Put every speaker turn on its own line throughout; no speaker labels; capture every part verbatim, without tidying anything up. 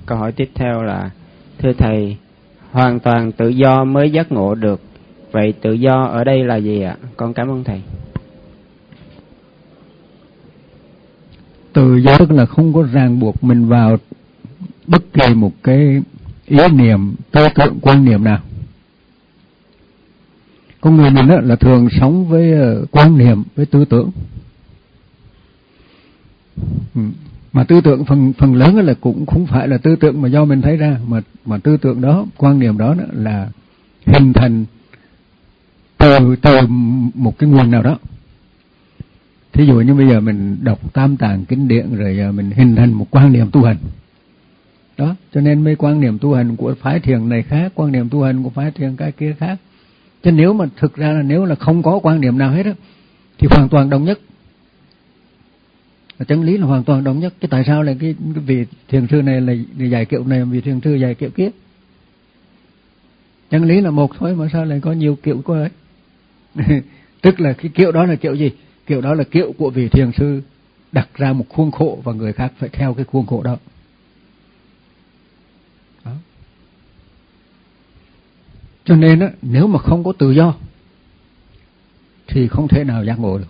câu hỏi tiếp theo là: thưa thầy, hoàn toàn tự do mới giác ngộ được, vậy tự do ở đây là gì ạ? Con cảm ơn thầy.
Tự do tức là không có ràng buộc mình vào bất kỳ một cái ý niệm, tư tưởng, quan niệm nào. Con người mình là thường sống với quan niệm, với tư tưởng. Mà tư tưởng phần phần lớn là cũng không phải là tư tưởng mà do mình thấy ra, mà mà tư tưởng đó, quan niệm đó là hình thành từ từ một cái nguồn nào đó. Thí dụ như bây giờ mình đọc tam tạng kinh điển rồi mình hình thành một quan niệm tu hành. Đó, cho nên mấy quan niệm tu hành của phái thiền này khác, quan niệm tu hành của phái thiền cái kia khác. Chứ nếu mà thực ra là nếu là không có quan niệm nào hết á, thì hoàn toàn đồng nhất. Chân lý là hoàn toàn đồng nhất. Cái tại sao lại cái, cái vị thiền sư này là dạy kiểu này, vị thiền sư dạy kiểu kia? Chân lý là một thôi mà sao lại có nhiều kiểu của ấy? Tức là cái kiểu đó là kiểu gì? Kiểu đó là kiểu của vị thiền sư đặt ra một khuôn khổ và người khác phải theo cái khuôn khổ đó. Đó. Cho nên á, nếu mà không có tự do thì không thể nào giác ngộ được.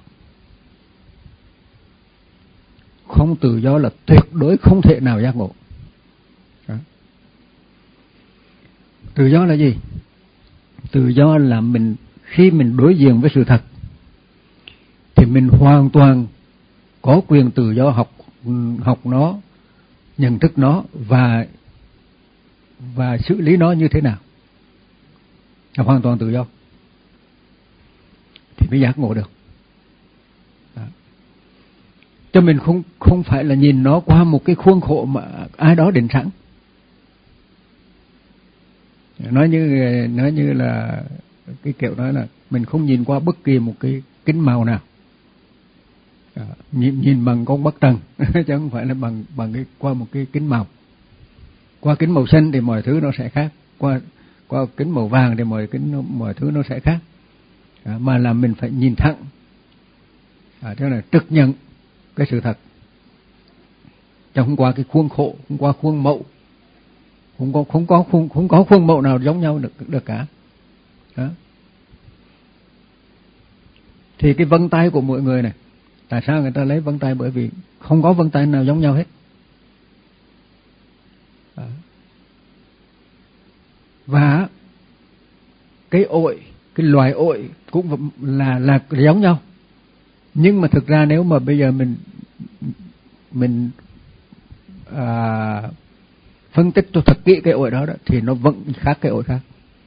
Không tự do là tuyệt đối không thể nào giác ngộ. Đó. Tự do là gì? Tự do là mình khi mình đối diện với sự thật thì mình hoàn toàn có quyền tự do học học nó, nhận thức nó và và xử lý nó như thế nào. Là hoàn toàn tự do thì mới giác ngộ được. Đó. Cho mình không không phải là nhìn nó qua một cái khuôn khổ mà ai đó định sẵn. Nói như nói như là cái kiểu nói là mình không nhìn qua bất kỳ một cái kính màu nào. À, nhìn nhìn bằng con mắt trần chứ không phải là bằng bằng cái qua một cái kính màu. Qua kính màu xanh thì mọi thứ nó sẽ khác, qua qua kính màu vàng thì mọi kính mọi thứ nó sẽ khác. À, mà là mình phải nhìn thẳng. À, thế là trực nhận cái sự thật. Chứ không qua cái khuôn khổ, không qua khuôn mẫu. Không có không có không, không có khuôn mẫu nào giống nhau được được cả. Đó. Thì cái vân tay của mỗi người này, tại sao người ta lấy vân tay? Bởi vì không có vân tay nào giống nhau hết. Đó. Và cái ội, cái loài ội cũng là là giống nhau. Nhưng mà thực ra nếu mà bây giờ mình mình à, phân tích cho thật kỹ cái ội đó, đó thì nó vẫn khác cái ội khác.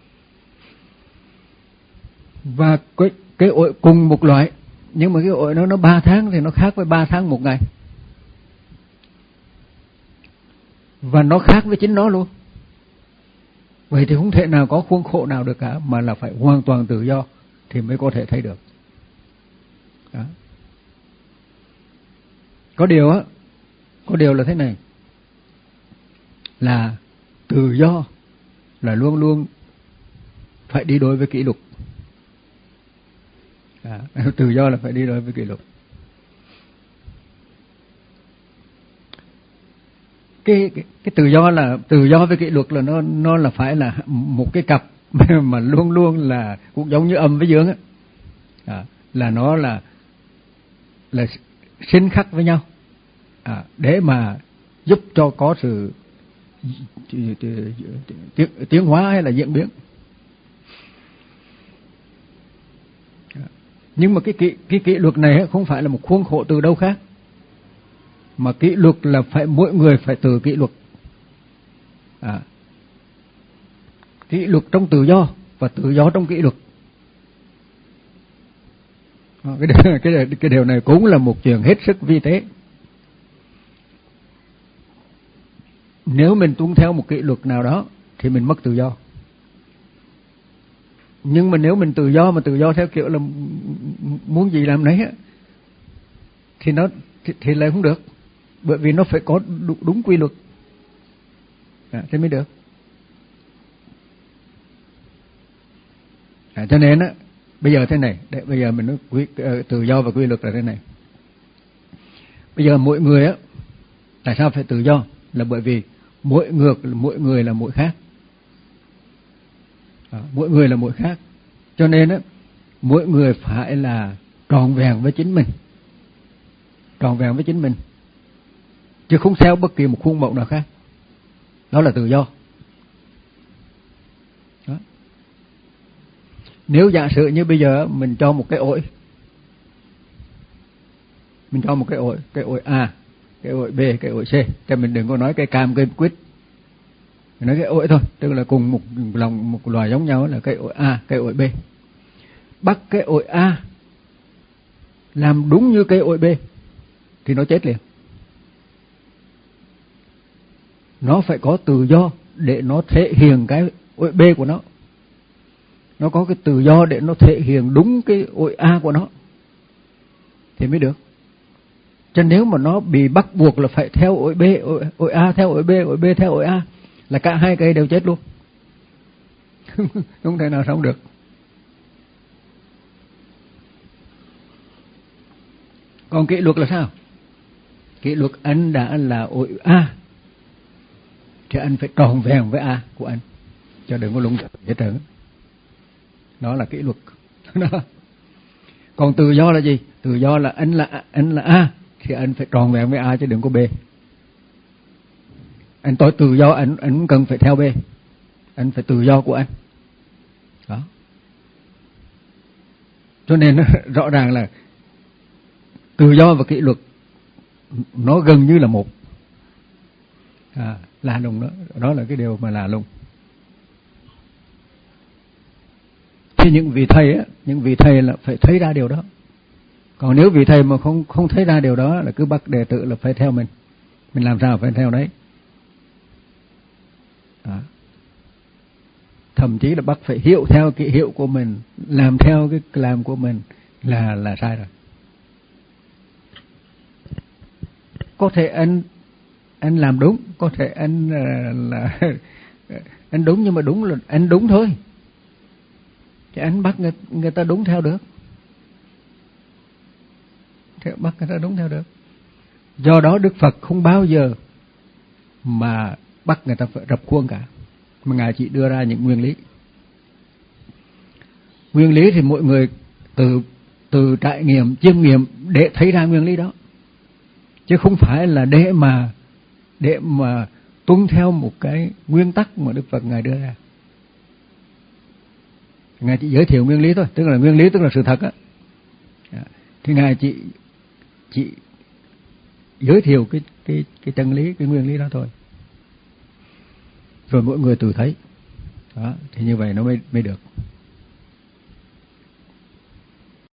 Và cái cái ội cùng một loại, nhưng mà cái ội nó nó ba tháng thì nó khác với ba tháng một ngày. Và nó khác với chính nó luôn. Vậy thì không thể nào có khuôn khổ nào được cả, mà là phải hoàn toàn tự do thì mới có thể thấy được. Đó. Có điều á, có điều là thế này, là tự do là luôn luôn phải đi đối với kỷ luật. À, tự do là phải đi đối với kỷ luật. Cái, cái cái tự do là tự do với kỷ luật là nó nó là phải là một cái cặp mà luôn luôn là cũng giống như âm với dương á, à, là nó là là sinh khắc với nhau, à, để mà giúp cho có sự tiến hóa hay là diễn biến. Nhưng mà cái kỷ, cái kỷ luật này không phải là một khuôn khổ từ đâu khác, mà kỷ luật là phải mỗi người phải tự kỷ luật. À, kỷ luật trong tự do và tự do trong kỷ luật. À, cái, điều, cái, cái điều này cũng là một chuyện hết sức vi tế. Nếu mình tuân theo một kỷ luật nào đó thì mình mất tự do. Nhưng mà nếu mình tự do mà tự do theo kiểu là muốn gì làm nấy á, thì nó thì, thì lại không được, bởi vì nó phải có đúng, đúng quy luật, à, thế mới được. À, cho nên á, bây giờ thế này, để bây giờ mình nói quy, uh, tự do và quy luật là thế này. Bây giờ mỗi người á, tại sao phải tự do? Là bởi vì mỗi ngược mỗi người là mỗi khác. À, mỗi người là mỗi khác, cho nên á mỗi người phải là trọn vẹn với chính mình, trọn vẹn với chính mình, chứ không theo bất kỳ một khuôn mẫu nào khác. Đó là tự do. Đó. Nếu giả sử như bây giờ mình cho một cái ổi, mình cho một cái ổi, cái ổi A, cái ổi B, cái ổi C, thì mình đừng có nói cái cam, cái quýt, mình nói cái ổi thôi, tức là cùng một lòng một loài giống nhau, là cái ổi A, cái ổi B. Bắt cái ổi A làm đúng như cái ổi B thì nó chết liền. Nó phải có tự do để nó thể hiện cái ổi B của nó. Nó có cái tự do để nó thể hiện đúng cái ổi A của nó thì mới được. Cho nếu mà nó bị bắt buộc là phải theo ổi B, ổi, ổi A theo ổi B, ổi B theo ổi A, là cả hai cây đều chết luôn. Không thể nào sống được. Còn kỷ luật là sao? Kỷ luật anh đã là ổi A thì anh phải tròn vẹn với A của anh, cho đừng có lung hết trơn. Đó là kỷ luật. Còn tự do là gì? Tự do là anh là anh là A thì anh phải tròn vẹn với A, chứ đừng có B. Anh tôi tự do, anh anh cần phải theo B, anh phải tự do của anh. Đó. Cho nên rõ ràng là tự do và kỷ luật nó gần như là một. À, lạ lùng đó, đó là cái điều mà lạ lùng. Thì những vị thầy á, những vị thầy là phải thấy ra điều đó. Còn nếu vị thầy mà không không thấy ra điều đó là cứ bắt đệ tử là phải theo mình, mình làm sao phải theo đấy. Đó. Thậm chí là bắt phải hiểu theo cái hiểu của mình, làm theo cái làm của mình là là sai rồi. Có thể anh anh làm đúng, có thể anh là, là anh đúng, nhưng mà đúng là anh đúng thôi, chứ anh bắt người, người ta đúng theo được, thì bắt người ta đúng theo được. Do đó Đức Phật không bao giờ mà bắt người ta phải rập khuôn cả, mà Ngài chỉ đưa ra những nguyên lý. Nguyên lý thì mỗi người từ từ trải nghiệm, chiêm nghiệm để thấy ra nguyên lý đó, chứ không phải là để mà để mà tuân theo một cái nguyên tắc mà Đức Phật Ngài đưa ra. Ngài chỉ giới thiệu nguyên lý thôi, tức là nguyên lý tức là sự thật á. Thì Ngài chỉ chỉ giới thiệu cái cái cái chân lý, cái nguyên lý đó thôi. Rồi mỗi người tự thấy. Đó, thì như vậy nó mới mới được.